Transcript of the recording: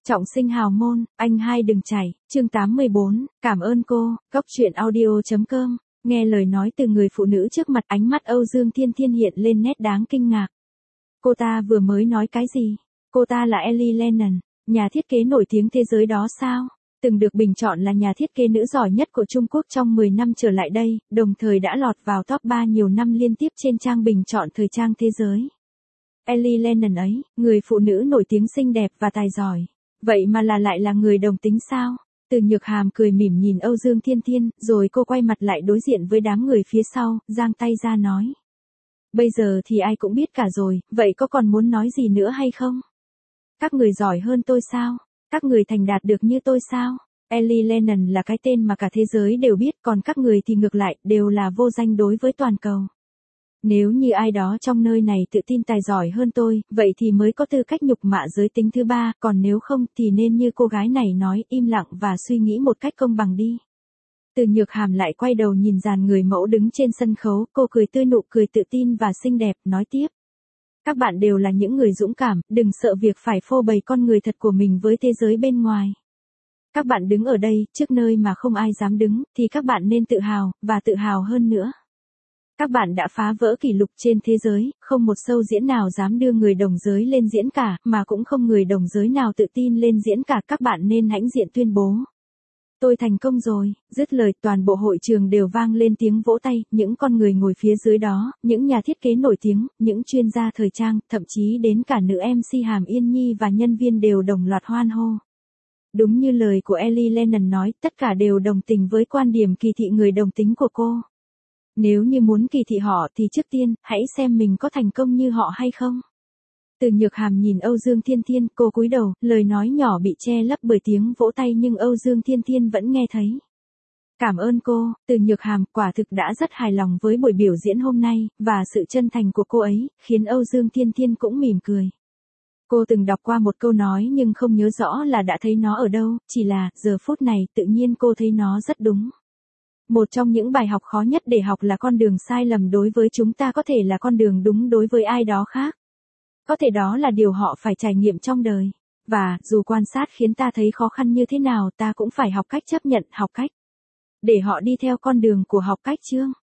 Trọng sinh hào môn, anh hai đừng chảy, chương 84, cảm ơn cô, Cóc truyện audio.com, nghe lời nói từ người phụ nữ trước mặt ánh mắt Âu Dương Thiên Thiên hiện lên nét đáng kinh ngạc. Cô ta vừa mới nói cái gì? Cô ta là Ellie Lennon, nhà thiết kế nổi tiếng thế giới đó sao? Từng được bình chọn là nhà thiết kế nữ giỏi nhất của Trung Quốc trong 10 năm trở lại đây, đồng thời đã lọt vào top 3 nhiều năm liên tiếp trên trang bình chọn thời trang thế giới. Ellie Lennon ấy, người phụ nữ nổi tiếng xinh đẹp và tài giỏi. Vậy mà lại là người đồng tính sao? Từ Nhược Hàm cười mỉm nhìn Âu Dương Thiên Thiên, rồi cô quay mặt lại đối diện với đám người phía sau, giang tay ra nói. Bây giờ thì ai cũng biết cả rồi, vậy có còn muốn nói gì nữa hay không? Các người giỏi hơn tôi sao? Các người thành đạt được như tôi sao? Ellie Lennon là cái tên mà cả thế giới đều biết, còn các người thì ngược lại, đều là vô danh đối với toàn cầu. Nếu như ai đó trong nơi này tự tin tài giỏi hơn tôi, vậy thì mới có tư cách nhục mạ giới tính thứ ba, còn nếu không thì nên như cô gái này nói, im lặng và suy nghĩ một cách công bằng đi. Từ Nhược Hàm lại quay đầu nhìn dàn người mẫu đứng trên sân khấu, cô cười tươi nụ cười tự tin và xinh đẹp, nói tiếp. Các bạn đều là những người dũng cảm, đừng sợ việc phải phô bày con người thật của mình với thế giới bên ngoài. Các bạn đứng ở đây, trước nơi mà không ai dám đứng, thì các bạn nên tự hào, và tự hào hơn nữa. Các bạn đã phá vỡ kỷ lục trên thế giới, không một show diễn nào dám đưa người đồng giới lên diễn cả, mà cũng không người đồng giới nào tự tin lên diễn cả, các bạn nên hãnh diện tuyên bố. Tôi thành công rồi, dứt lời toàn bộ hội trường đều vang lên tiếng vỗ tay, những con người ngồi phía dưới đó, những nhà thiết kế nổi tiếng, những chuyên gia thời trang, thậm chí đến cả nữ MC Hàm Yên Nhi và nhân viên đều đồng loạt hoan hô. Đúng như lời của Ellie Lennon nói, tất cả đều đồng tình với quan điểm kỳ thị người đồng tính của cô. Nếu như muốn kỳ thị họ thì trước tiên, hãy xem mình có thành công như họ hay không. Từ Nhược Hàm nhìn Âu Dương Thiên Thiên, cô cúi đầu, lời nói nhỏ bị che lấp bởi tiếng vỗ tay nhưng Âu Dương Thiên Thiên vẫn nghe thấy. Cảm ơn cô, Từ Nhược Hàm quả thực đã rất hài lòng với buổi biểu diễn hôm nay, và sự chân thành của cô ấy, khiến Âu Dương Thiên Thiên cũng mỉm cười. Cô từng đọc qua một câu nói nhưng không nhớ rõ là đã thấy nó ở đâu, chỉ là, giờ phút này tự nhiên cô thấy nó rất đúng. Một trong những bài học khó nhất để học là con đường sai lầm đối với chúng ta có thể là con đường đúng đối với ai đó khác. Có thể đó là điều họ phải trải nghiệm trong đời. Và, dù quan sát khiến ta thấy khó khăn như thế nào ta cũng phải học cách chấp nhận, học cách để họ đi theo con đường của học cách chương.